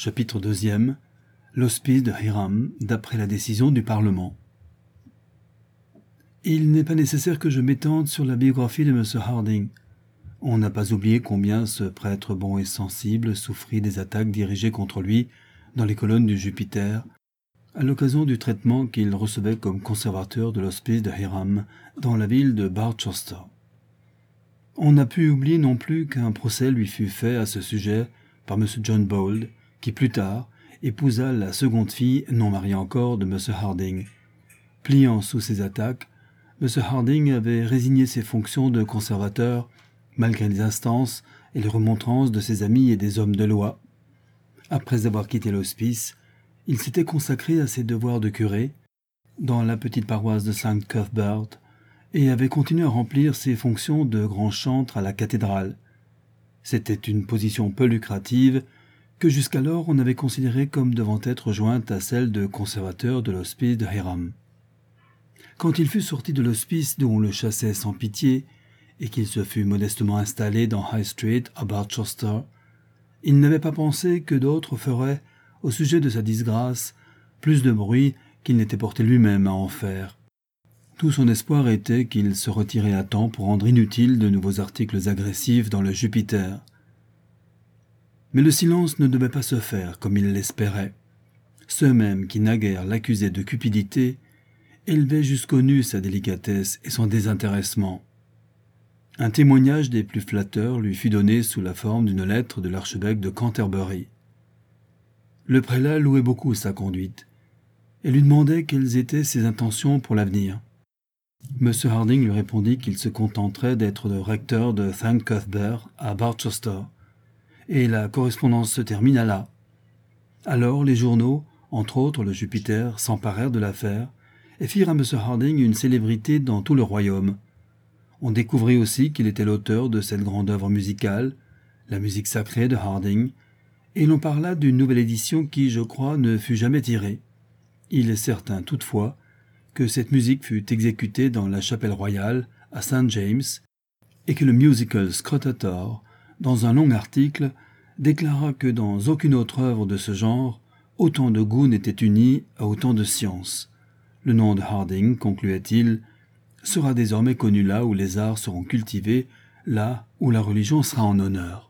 Chapitre 2, l'hospice de Hiram, d'après la décision du Parlement. Il n'est pas nécessaire que je m'étende sur la biographie de M. Harding. On n'a pas oublié combien ce prêtre bon et sensible souffrit des attaques dirigées contre lui dans les colonnes du Jupiter, à l'occasion du traitement qu'il recevait comme conservateur de l'hospice de Hiram dans la ville de Barchester. On n'a pu oublier non plus qu'un procès lui fut fait à ce sujet par M. John Bold, qui plus tard épousa la seconde fille non mariée encore de M. Harding. Pliant sous ces attaques, M. Harding avait résigné ses fonctions de conservateur malgré les instances et les remontrances de ses amis et des hommes de loi. Après avoir quitté l'hospice, il s'était consacré à ses devoirs de curé dans la petite paroisse de St. Cuthbert et avait continué à remplir ses fonctions de grand chantre à la cathédrale. C'était une position peu lucrative que jusqu'alors on avait considérée comme devant être jointe à celle de conservateur de l'hospice de Hiram. Quand il fut sorti de l'hospice d'où on le chassait sans pitié, et qu'il se fut modestement installé dans High Street à Barchester, il n'avait pas pensé que d'autres feraient, au sujet de sa disgrâce, plus de bruit qu'il n'était porté lui-même à en faire. Tout son espoir était qu'il se retirait à temps pour rendre inutiles de nouveaux articles agressifs dans le Jupiter. Mais le silence ne devait pas se faire comme il l'espérait. Ceux mêmes qui naguère l'accusaient de cupidité élevaient jusqu'au nu sa délicatesse et son désintéressement. Un témoignage des plus flatteurs lui fut donné sous la forme d'une lettre de l'archevêque de Canterbury. Le prélat louait beaucoup sa conduite et lui demandait quelles étaient ses intentions pour l'avenir. M. Harding lui répondit qu'il se contenterait d'être le recteur de St. Cuthbert à Barchester, et la correspondance se termina là. Alors les journaux, entre autres le Jupiter, s'emparèrent de l'affaire et firent à M. Harding une célébrité dans tout le royaume. On découvrit aussi qu'il était l'auteur de cette grande œuvre musicale, la musique sacrée de Harding, et l'on parla d'une nouvelle édition qui, je crois, ne fut jamais tirée. Il est certain, toutefois, que cette musique fut exécutée dans la chapelle royale à St. James, et que le musical Scrotator, dans un long article, déclara que dans aucune autre œuvre de ce genre, autant de goût n'était uni à autant de science. Le nom de Harding, concluait-il, sera désormais connu là où les arts seront cultivés, là où la religion sera en honneur.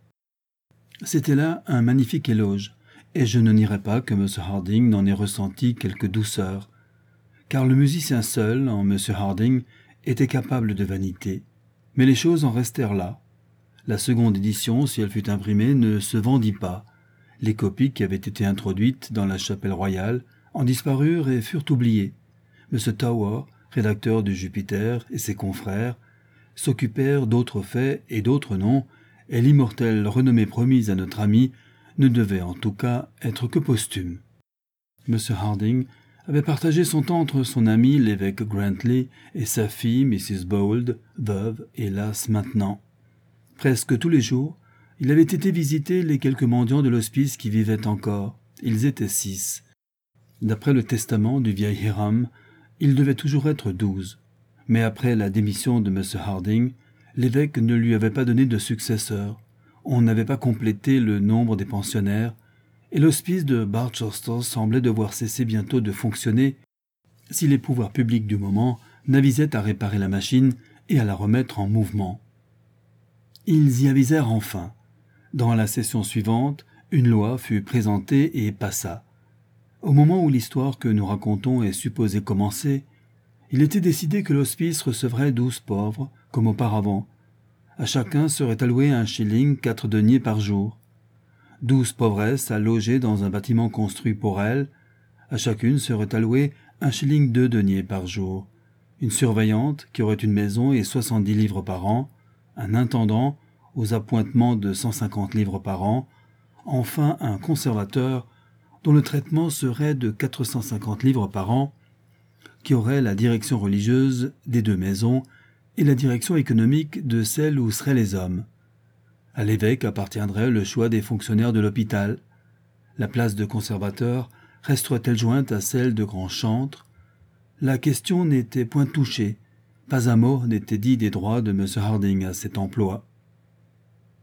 C'était là un magnifique éloge, et je ne nierai pas que M. Harding n'en ait ressenti quelque douceur, car le musicien seul, en M. Harding, était capable de vanité. Mais les choses en restèrent là. La seconde édition, si elle fut imprimée, ne se vendit pas. Les copies qui avaient été introduites dans la chapelle royale en disparurent et furent oubliées. M. Tower, rédacteur du Jupiter, et ses confrères s'occupèrent d'autres faits et d'autres noms, et l'immortelle renommée promise à notre ami ne devait en tout cas être que posthume. M. Harding avait partagé son temps entre son ami l'évêque Grantley et sa fille Mrs. Bold, veuve, hélas maintenant. Presque tous les jours, il avait été visiter les quelques mendiants de l'hospice qui vivaient encore. Ils étaient 6. D'après le testament du vieil Hiram, il devait toujours être 12. Mais après la démission de M. Harding, l'évêque ne lui avait pas donné de successeur. On n'avait pas complété le nombre des pensionnaires, et l'hospice de Barchester semblait devoir cesser bientôt de fonctionner si les pouvoirs publics du moment n'avisaient à réparer la machine et à la remettre en mouvement. Ils y avisèrent enfin. Dans la session suivante, une loi fut présentée et passa. Au moment où l'histoire que nous racontons est supposée commencer, il était décidé que l'hospice recevrait 12 pauvres, comme auparavant. À chacun serait alloué 1 shilling 4 deniers par jour. 12 pauvresses à loger dans un bâtiment construit pour elles. À chacune serait alloué 1 shilling 2 deniers par jour. Une surveillante qui aurait une maison et 70 livres par an. Un intendant aux appointements de 150 livres par an. Enfin, un conservateur dont le traitement serait de 450 livres par an, qui aurait la direction religieuse des 2 maisons et la direction économique de celle où seraient les hommes. À l'évêque appartiendrait le choix des fonctionnaires de l'hôpital. La place de conservateur resterait-elle jointe à celle de grand chantre? La question n'était point touchée. Pas un mot n'était dit des droits de M. Harding à cet emploi.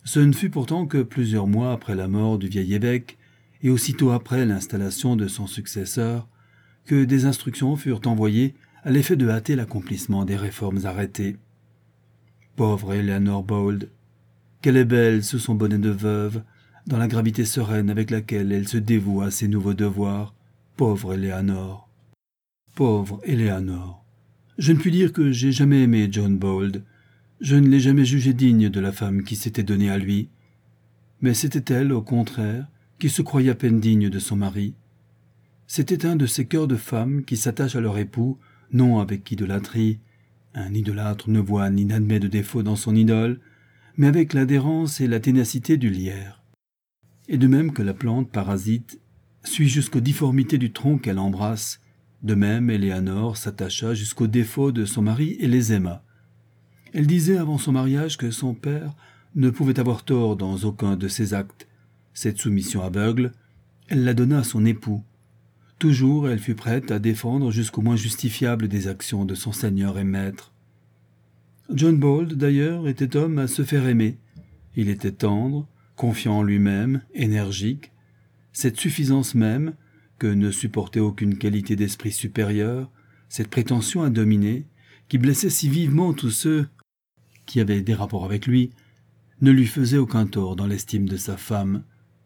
Ce ne fut pourtant que plusieurs mois après la mort du vieil évêque, et aussitôt après l'installation de son successeur, que des instructions furent envoyées à l'effet de hâter l'accomplissement des réformes arrêtées. Pauvre Eleanor Bold, qu'elle est belle sous son bonnet de veuve, dans la gravité sereine avec laquelle elle se dévoue à ses nouveaux devoirs. Pauvre Eleanor. Pauvre Eleanor. Je ne puis dire que j'ai jamais aimé John Bold. Je ne l'ai jamais jugé digne de la femme qui s'était donnée à lui. Mais c'était elle, au contraire, qui se croyait à peine digne de son mari. C'était un de ces cœurs de femmes qui s'attachent à leur époux, non avec idolâtrie. Un idolâtre ne voit ni n'admet de défaut dans son idole, mais avec l'adhérence et la ténacité du lierre. Et de même que la plante parasite suit jusqu'aux difformités du tronc qu'elle embrasse, de même Eleanor s'attacha jusqu'aux défauts de son mari et les aima. Elle disait avant son mariage que son père ne pouvait avoir tort dans aucun de ses actes. Cette soumission aveugle, elle la donna à son époux. Toujours elle fut prête à défendre jusqu'au moins justifiable des actions de son seigneur et maître. John Bold, d'ailleurs, était homme à se faire aimer. Il était tendre, confiant en lui-même, énergique. Cette suffisance même, que ne supportait aucune qualité d'esprit supérieure, cette prétention à dominer, qui blessait si vivement tous ceux qui avaient des rapports avec lui, ne lui faisait aucun tort dans l'estime de sa femme.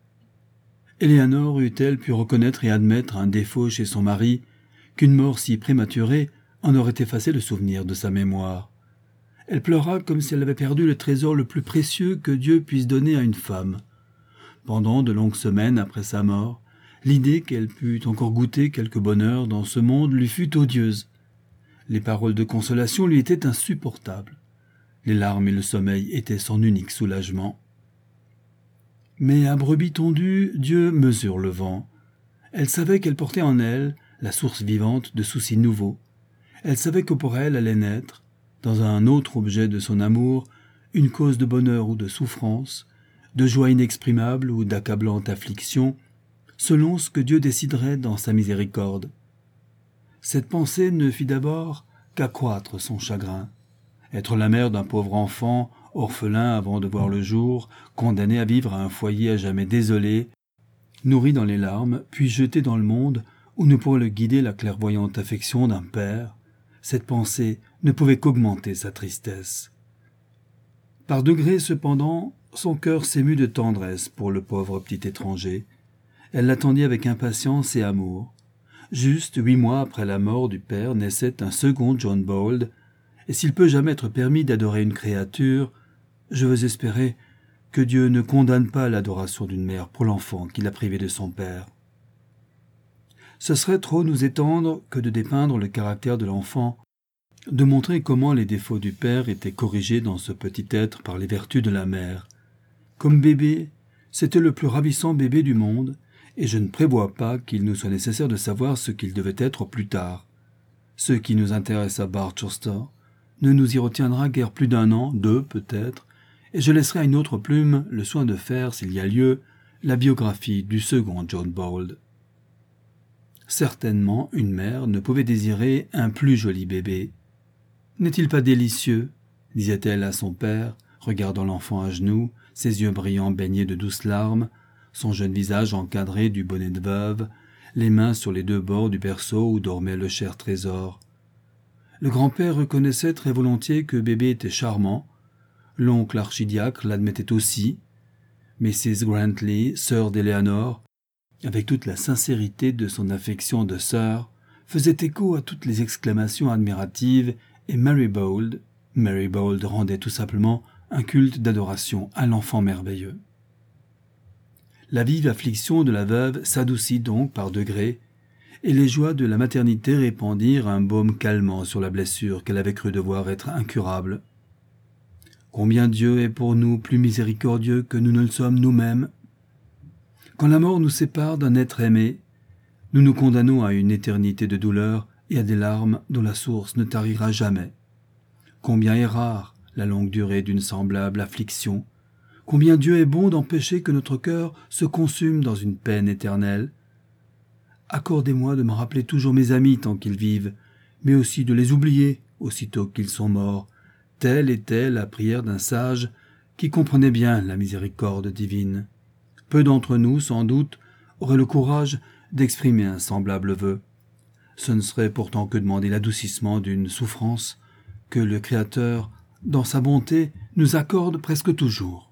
Eleanor eût-elle pu reconnaître et admettre un défaut chez son mari, qu'une mort si prématurée en aurait effacé le souvenir de sa mémoire. Elle pleura comme si elle avait perdu le trésor le plus précieux que Dieu puisse donner à une femme. Pendant de longues semaines après sa mort, l'idée qu'elle pût encore goûter quelque bonheur dans ce monde lui fut odieuse. Les paroles de consolation lui étaient insupportables. Les larmes et le sommeil étaient son unique soulagement. Mais à brebis tondue, Dieu mesure le vent. Elle savait qu'elle portait en elle la source vivante de soucis nouveaux. Elle savait que pour elle allait naître, dans un autre objet de son amour, une cause de bonheur ou de souffrance, de joie inexprimable ou d'accablante affliction, selon ce que Dieu déciderait dans sa miséricorde. Cette pensée ne fit d'abord qu'accroître son chagrin. Être la mère d'un pauvre enfant, orphelin avant de voir le jour, condamné à vivre à un foyer à jamais désolé, nourri dans les larmes, puis jeté dans le monde où ne pourrait le guider la clairvoyante affection d'un père, cette pensée ne pouvait qu'augmenter sa tristesse. Par degrés, cependant, son cœur s'émut de tendresse pour le pauvre petit étranger. Elle l'attendit avec impatience et amour. Juste 8 mois après la mort du père naissait un second John Bold, et s'il peut jamais être permis d'adorer une créature, je veux espérer que Dieu ne condamne pas l'adoration d'une mère pour l'enfant qui l'a privé de son père. Ce serait trop nous étendre que de dépeindre le caractère de l'enfant, de montrer comment les défauts du père étaient corrigés dans ce petit être par les vertus de la mère. Comme bébé, c'était le plus ravissant bébé du monde, et je ne prévois pas qu'il nous soit nécessaire de savoir ce qu'il devait être plus tard. Ce qui nous intéresse à Barchester ne nous y retiendra guère plus d'1 an, 2 peut-être, et je laisserai à une autre plume le soin de faire, s'il y a lieu, la biographie du second John Bold. Certainement, une mère ne pouvait désirer un plus joli bébé. « N'est-il pas délicieux ?» disait-elle à son père, regardant l'enfant à genoux, ses yeux brillants baignés de douces larmes, son jeune visage encadré du bonnet de veuve, les mains sur les 2 bords du berceau où dormait le cher trésor. Le grand-père reconnaissait très volontiers que bébé était charmant. L'oncle archidiacre l'admettait aussi. Mrs. Grantley, sœur d'Eleanor, avec toute la sincérité de son affection de sœur, faisait écho à toutes les exclamations admiratives, et Mary Bold rendait tout simplement un culte d'adoration à l'enfant merveilleux. La vive affliction de la veuve s'adoucit donc par degrés, et les joies de la maternité répandirent un baume calmant sur la blessure qu'elle avait cru devoir être incurable. Combien Dieu est pour nous plus miséricordieux que nous ne le sommes nous-mêmes. Quand la mort nous sépare d'un être aimé, nous nous condamnons à une éternité de douleur et à des larmes dont la source ne tarira jamais. Combien est rare la longue durée d'une semblable affliction. Combien Dieu est bon d'empêcher que notre cœur se consume dans une peine éternelle. Accordez-moi de me rappeler toujours mes amis tant qu'ils vivent, mais aussi de les oublier aussitôt qu'ils sont morts. Telle était la prière d'un sage qui comprenait bien la miséricorde divine. Peu d'entre nous, sans doute, auraient le courage d'exprimer un semblable vœu. Ce ne serait pourtant que demander l'adoucissement d'une souffrance que le Créateur, dans sa bonté, nous accorde presque toujours.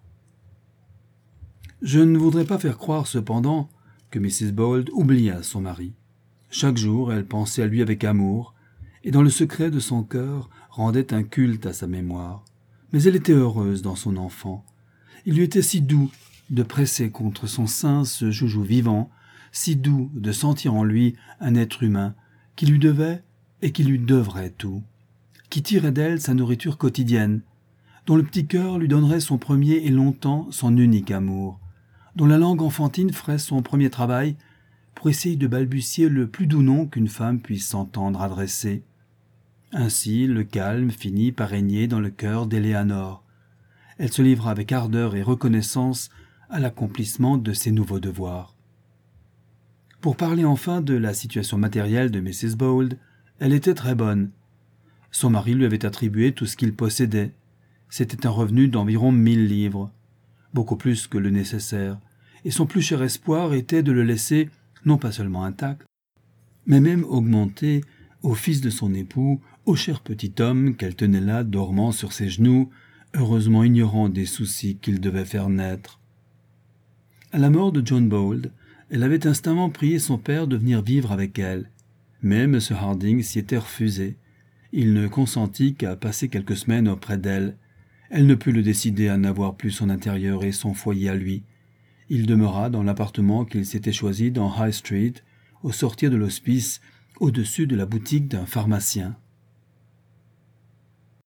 Je ne voudrais pas faire croire cependant que Mrs. Bold oublia son mari. Chaque jour, elle pensait à lui avec amour, et dans le secret de son cœur rendait un culte à sa mémoire. Mais elle était heureuse dans son enfant. Il lui était si doux de presser contre son sein ce joujou vivant, si doux de sentir en lui un être humain qui lui devait et qui lui devrait tout, qui tirait d'elle sa nourriture quotidienne, dont le petit cœur lui donnerait son premier et longtemps son unique amour, dont la langue enfantine ferait son premier travail pour essayer de balbutier le plus doux nom qu'une femme puisse s'entendre adresser. Ainsi, le calme finit par régner dans le cœur d'Éléanore. Elle se livra avec ardeur et reconnaissance à l'accomplissement de ses nouveaux devoirs. Pour parler enfin de la situation matérielle de Mrs. Bold, elle était très bonne. Son mari lui avait attribué tout ce qu'il possédait. C'était un revenu d'environ 1000 livres, beaucoup plus que le nécessaire, et son plus cher espoir était de le laisser non pas seulement intact, mais même augmenté au fils de son époux, au cher petit homme qu'elle tenait là dormant sur ses genoux, heureusement ignorant des soucis qu'il devait faire naître. À la mort de John Bold, elle avait instamment prié son père de venir vivre avec elle, mais M. Harding s'y était refusé. Il ne consentit qu'à passer quelques semaines auprès d'elle. Elle ne put le décider à n'avoir plus son intérieur et son foyer à lui. Il demeura dans l'appartement qu'il s'était choisi dans High Street, au sortir de l'hospice, au-dessus de la boutique d'un pharmacien.